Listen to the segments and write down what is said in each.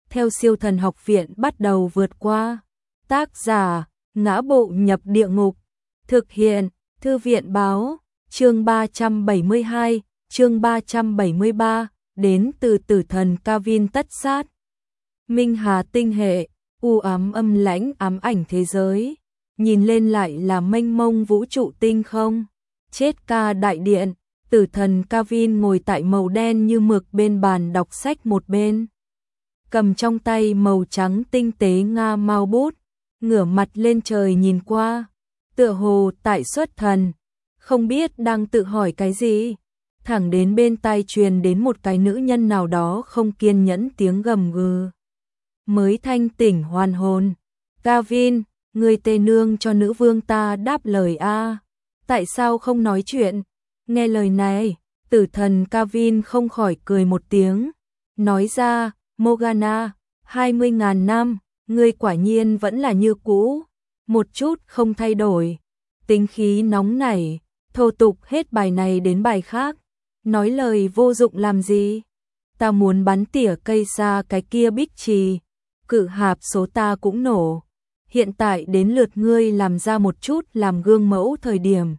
theo siêu thần học viện bắt đầu vượt qua. Tác giả, Ngã Bộ Nhập Địa Ngục. Thực hiện, Thư viện Báo. Chương 372, chương 373, đến từ tử thần Kavin tất sát. Minh Hà tinh hệ, u ám âm lãnh ám ảnh thế giới. Nhìn lên lại là mênh mông vũ trụ tinh không. Chết ca đại điện, tử thần Kavin ngồi tại màu đen như mực bên bàn đọc sách một bên. Cầm trong tay màu trắng tinh tế nga mao bút, ngửa mặt lên trời nhìn qua, tựa hồ tại xuất thần, không biết đang tự hỏi cái gì. Thẳng đến bên tai truyền đến một cái nữ nhân nào đó không kiên nhẫn tiếng gầm gừ. Mới thanh tỉnh hoàn hồn. Kavin, người tề nương cho nữ vương ta đáp lời a. Tại sao không nói chuyện? Nghe lời này, tử thần Kavin không khỏi cười một tiếng. Nói ra, Morgana, 20.000 năm, ngươi quả nhiên vẫn là như cũ. Một chút không thay đổi. Tính khí nóng nảy, thô tục hết bài này đến bài khác. Nói lời vô dụng làm gì? Ta muốn bắn tỉa cây xa cái kia bích trì. Cự hạp số ta cũng nổ. Hiện tại đến lượt ngươi làm ra một chút làm gương mẫu thời điểm.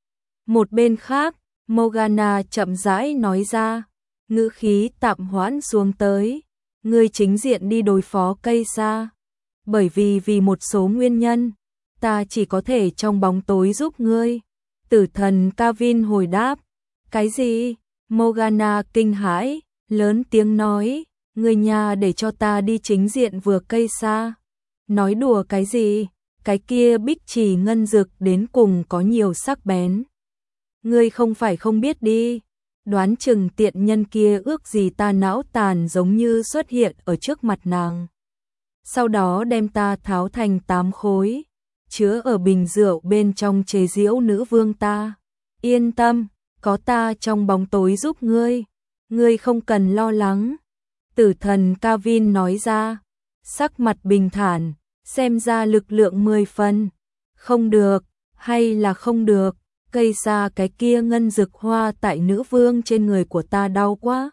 Một bên khác, Morgana chậm rãi nói ra, ngữ khí tạm hoãn xuống tới. Ngươi chính diện đi đối phó cây xa. Bởi vì một số nguyên nhân, ta chỉ có thể trong bóng tối giúp ngươi. Tử thần Kavin hồi đáp. Cái gì? Morgana kinh hãi, lớn tiếng nói, ngươi nhà để cho ta đi chính diện vừa cây xa. Nói đùa cái gì? Cái kia bích trì ngân dực đến cùng có nhiều sắc bén. Ngươi không phải không biết đi. Đoán chừng tiện nhân kia ước gì ta não tàn giống như xuất hiện ở trước mặt nàng. Sau đó đem ta tháo thành 8 khối, chứa ở bình rượu bên trong chế giễu nữ vương ta. Yên tâm, có ta trong bóng tối giúp ngươi. Ngươi không cần lo lắng. Tử thần Kavin nói ra, sắc mặt bình thản, xem ra lực lượng 10 phần. Không được, hay là không được, cây xa cái kia ngân dực hoa tại nữ vương trên người của ta đau quá.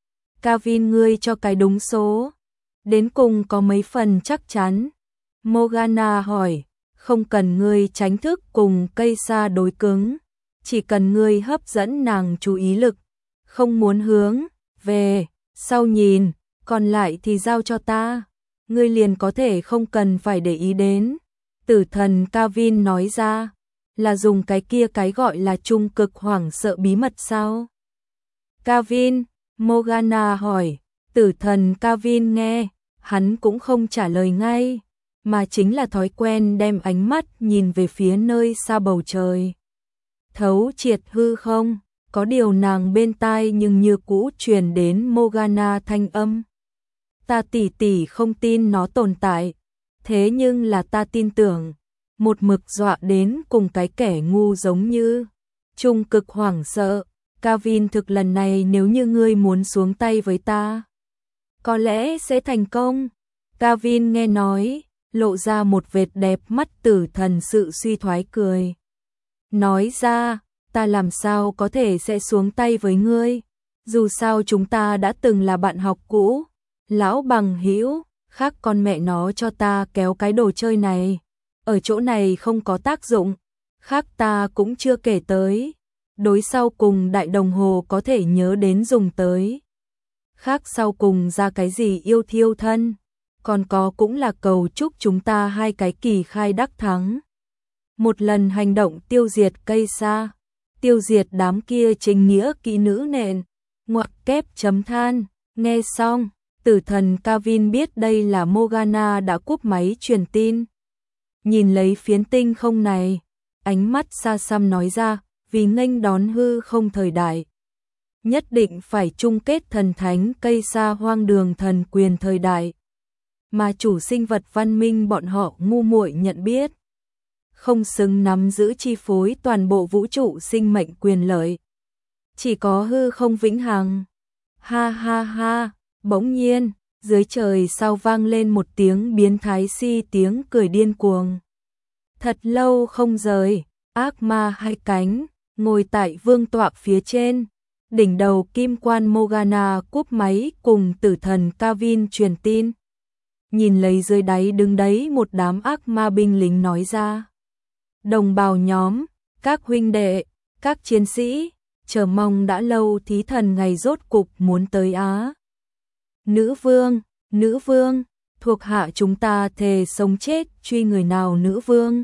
Kavin ngươi cho cái đúng số. Đến cùng có mấy phần chắc chắn. Morgana hỏi, không cần ngươi tránh thức cùng cây xa đối cứng. Chỉ cần ngươi hấp dẫn nàng chú ý lực. Không muốn hướng về sau nhìn, còn lại thì giao cho ta. Ngươi liền có thể không cần phải để ý đến. Tử thần Kavin nói ra, là dùng cái kia cái gọi là trung cực hoảng sợ bí mật sao? Kavin, Morgana hỏi. Tử thần Kavin nghe, hắn cũng không trả lời ngay, mà chính là thói quen đem ánh mắt nhìn về phía nơi xa bầu trời. Thấu triệt hư không, có điều nàng bên tai nhưng như cũ truyền đến Morgana thanh âm. Ta tỷ không tin nó tồn tại, thế nhưng là ta tin tưởng, một mực dọa đến cùng cái kẻ ngu giống như. Trung cực hoảng sợ, Kavin thực lần này nếu như ngươi muốn xuống tay với ta, có lẽ sẽ thành công. Kavin nghe nói, lộ ra một vệt đẹp mắt tử thần sự suy thoái cười. Nói ra, ta làm sao có thể sẽ xuống tay với ngươi, dù sao chúng ta đã từng là bạn học cũ, lão bằng hữu, khác con mẹ nó cho ta kéo cái đồ chơi này. Ở chỗ này không có tác dụng, khác ta cũng chưa kể tới. Đối sau cùng đại đồng hồ có thể nhớ đến dùng tới. Khác sau cùng ra cái gì yêu thiêu thân, còn có cũng là cầu chúc chúng ta hai cái kỳ khai đắc thắng. Một lần hành động tiêu diệt cây xa, tiêu diệt đám kia chính nghĩa kỹ nữ nện, ngoặc kép chấm than. Nghe xong, tử thần Kavin biết đây là Morgana đã cúp máy truyền tin. Nhìn lấy phiến tinh không này, ánh mắt xa xăm nói ra, vì nghênh đón hư không thời đại, nhất định phải chung kết thần thánh cây xa hoang đường thần quyền thời đại, mà chủ sinh vật văn minh bọn họ ngu muội nhận biết, không xứng nắm giữ chi phối toàn bộ vũ trụ sinh mệnh quyền lợi. Chỉ có hư không vĩnh hằng. Ha ha ha, bỗng nhiên, dưới trời sao vang lên một tiếng biến thái si tiếng cười điên cuồng. Thật lâu không rời, ác ma hai cánh, ngồi tại vương tọa phía trên, đỉnh đầu kim quan Morgana cúp máy cùng tử thần Kavin truyền tin. nhìn lấy dưới đáy đứng đấy một đám ác ma binh lính nói ra. Đồng bào nhóm, các huynh đệ, các chiến sĩ, chờ mong đã lâu thí thần ngày rốt cục muốn tới á. Nữ vương, thuộc hạ chúng ta thề sống chết truy người nào nữ vương.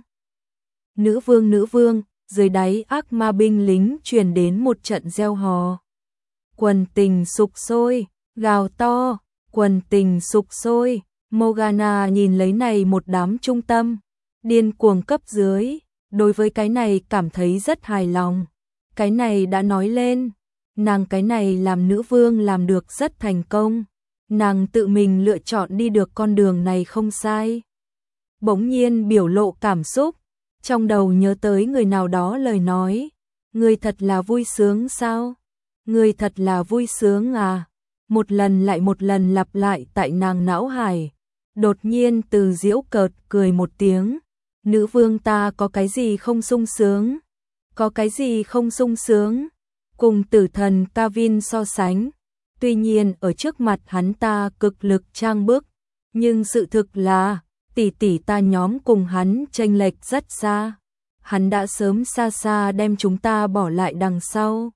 Nữ vương, dưới đáy ác ma binh lính truyền đến một trận reo hò. Quần tình sục sôi, gào to, quần tình sục sôi. Morgana nhìn lấy này một đám trung tâm, điên cuồng cấp dưới, đối với cái này cảm thấy rất hài lòng. Cái này đã nói lên, nàng cái này làm nữ vương làm được rất thành công, nàng tự mình lựa chọn đi được con đường này không sai. Bỗng nhiên biểu lộ cảm xúc, trong đầu nhớ tới người nào đó lời nói, người thật là vui sướng sao? Người thật là vui sướng à? Một lần lại một lần lặp lại tại nàng não hải. Đột nhiên từ giễu cợt cười một tiếng, nữ vương ta có cái gì không sung sướng? Có cái gì không sung sướng? Cùng tử thần Kavin so sánh, tuy nhiên ở trước mặt hắn ta cực lực trang bức, nhưng sự thực là tỷ tỷ ta nhóm cùng hắn chênh lệch rất xa. Hắn đã sớm xa xa đem chúng ta bỏ lại đằng sau.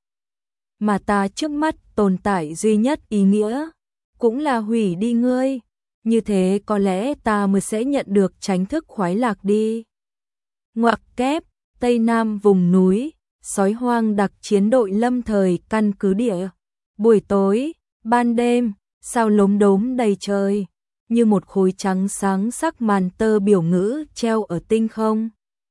Mà ta trước mắt tồn tại duy nhất ý nghĩa, cũng là hủy đi ngươi. Như thế có lẽ ta mới sẽ nhận được chánh thức khoái lạc đi. Ngoặc kép, Tây Nam vùng núi, sói hoang đặc chiến đội lâm thời căn cứ địa. Buổi tối, ban đêm, sao lốm đốm đầy trời, như một khối trắng sáng sắc màn tơ biểu ngữ treo ở tinh không.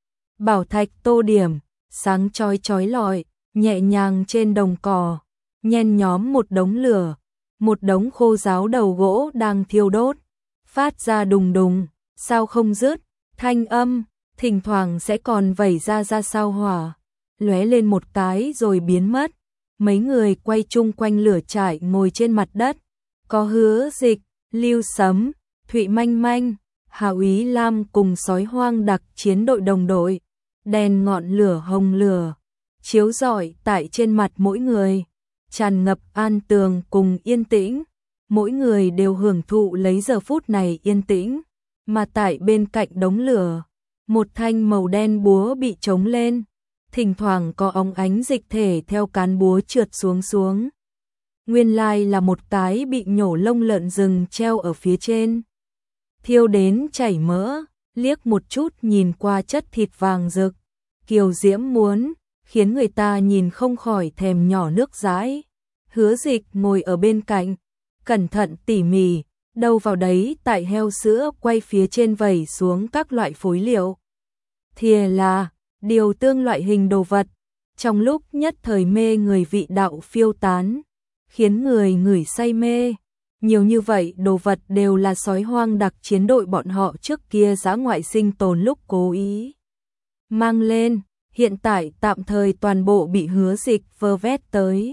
Bảo thạch tô điểm, sáng chói chói lọi, nhẹ nhàng trên đồng cỏ, nhen nhóm một đống lửa, một đống khô ráo đầu gỗ đang thiêu đốt, phát ra đùng đùng, sao không dứt, thanh âm, thỉnh thoảng sẽ còn vẩy ra sao hỏa, lóe lên một cái rồi biến mất. Mấy người quay chung quanh lửa trại ngồi trên mặt đất, có Hứa Dịch, Lưu Sấm, Thụy Manh Manh, Hào Ý Lam cùng sói hoang đặc chiến đội đồng đội, đèn ngọn lửa hồng lửa, chiếu rọi tại trên mặt mỗi người, tràn ngập an tường cùng yên tĩnh, mỗi người đều hưởng thụ lấy giờ phút này yên tĩnh, mà tại bên cạnh đống lửa, một thanh màu đen búa bị trống lên, thỉnh thoảng có óng ánh dịch thể theo cán búa trượt xuống. Nguyên lai là một cái bị nhổ lông lợn rừng treo ở phía trên. Thiêu đến chảy mỡ, liếc một chút nhìn qua chất thịt vàng rực, kiều diễm muốn, khiến người ta nhìn không khỏi thèm nhỏ nước dãi. Hứa Dịch ngồi ở bên cạnh, cẩn thận tỉ mỉ, đâu vào đấy tại heo sữa quay phía trên vẩy xuống các loại phối liệu. Thìa là điều tương loại hình đồ vật, trong lúc nhất thời mê người vị đạo phiêu tán, khiến người ngửi say mê. Nhiều như vậy đồ vật đều là sói hoang đặc chiến đội bọn họ trước kia dã ngoại sinh tồn lúc cố ý mang lên, hiện tại tạm thời toàn bộ bị Hứa Dịch vơ vét tới.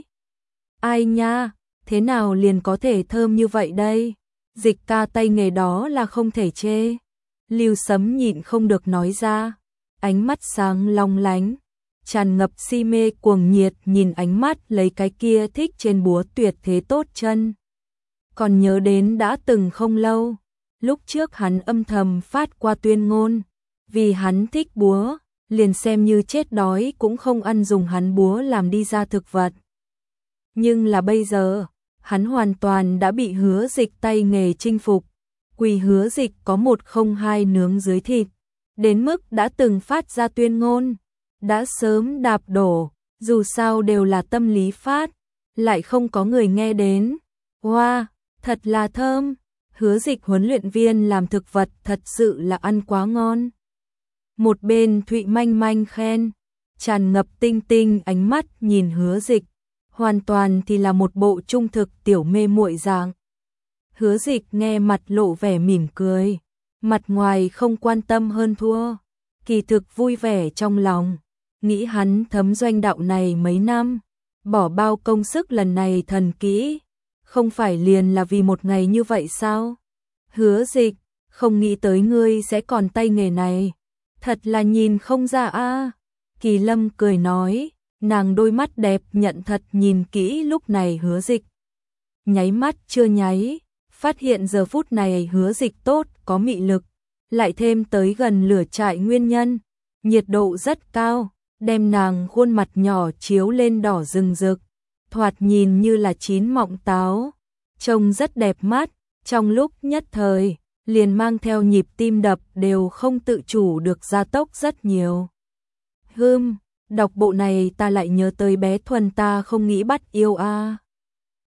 Ai nha, thế nào liền có thể thơm như vậy đây? Dịch ca tay nghề đó là không thể chê. Lưu Sấm nhịn không được nói ra, ánh mắt sáng long lánh, tràn ngập si mê cuồng nhiệt nhìn ánh mắt lấy cái kia thích trên búa tuyệt thế tốt chân. Còn nhớ đến đã từng không lâu, lúc trước hắn âm thầm phát qua tuyên ngôn, vì hắn thích búa, liền xem như chết đói cũng không ăn dùng hắn búa làm đi ra thực vật. Nhưng là bây giờ, hắn hoàn toàn đã bị Hứa Dịch tay nghề chinh phục, quỳ Hứa Dịch có 102 nướng dưới thịt, đến mức đã từng phát ra tuyên ngôn, đã sớm đạp đổ, dù sao đều là tâm lý phát, lại không có người nghe đến. Wow, thật là thơm, Hứa Dịch huấn luyện viên làm thực vật thật sự là ăn quá ngon. Một bên Thụy Manh Manh khen, tràn ngập tinh tinh ánh mắt nhìn Hứa Dịch, hoàn toàn thì là một bộ trung thực tiểu mê muội dạng. Hứa Dịch nghe mặt lộ vẻ mỉm cười, mặt ngoài không quan tâm hơn thua, kỳ thực vui vẻ trong lòng, nghĩ hắn thấm doanh đạo này mấy năm, bỏ bao công sức lần này thần kỹ, không phải liền là vì một ngày như vậy sao? Hứa Dịch, không nghĩ tới ngươi sẽ còn tay nghề này, thật là nhìn không ra a. Kỳ Lâm cười nói, nàng đôi mắt đẹp nhận thật nhìn kỹ lúc này Hứa Dịch. Nháy mắt chưa nháy, phát hiện giờ phút này Hứa Dịch tốt, có mị lực, lại thêm tới gần lửa trại nguyên nhân, nhiệt độ rất cao, đem nàng khuôn mặt nhỏ chiếu lên đỏ rừng rực, thoạt nhìn như là chín mọng táo, trông rất đẹp mắt, trong lúc nhất thời, liền mang theo nhịp tim đập đều không tự chủ được gia tốc rất nhiều. Đọc bộ này ta lại nhớ tới bé Thuần ta không nghĩ bắt yêu a.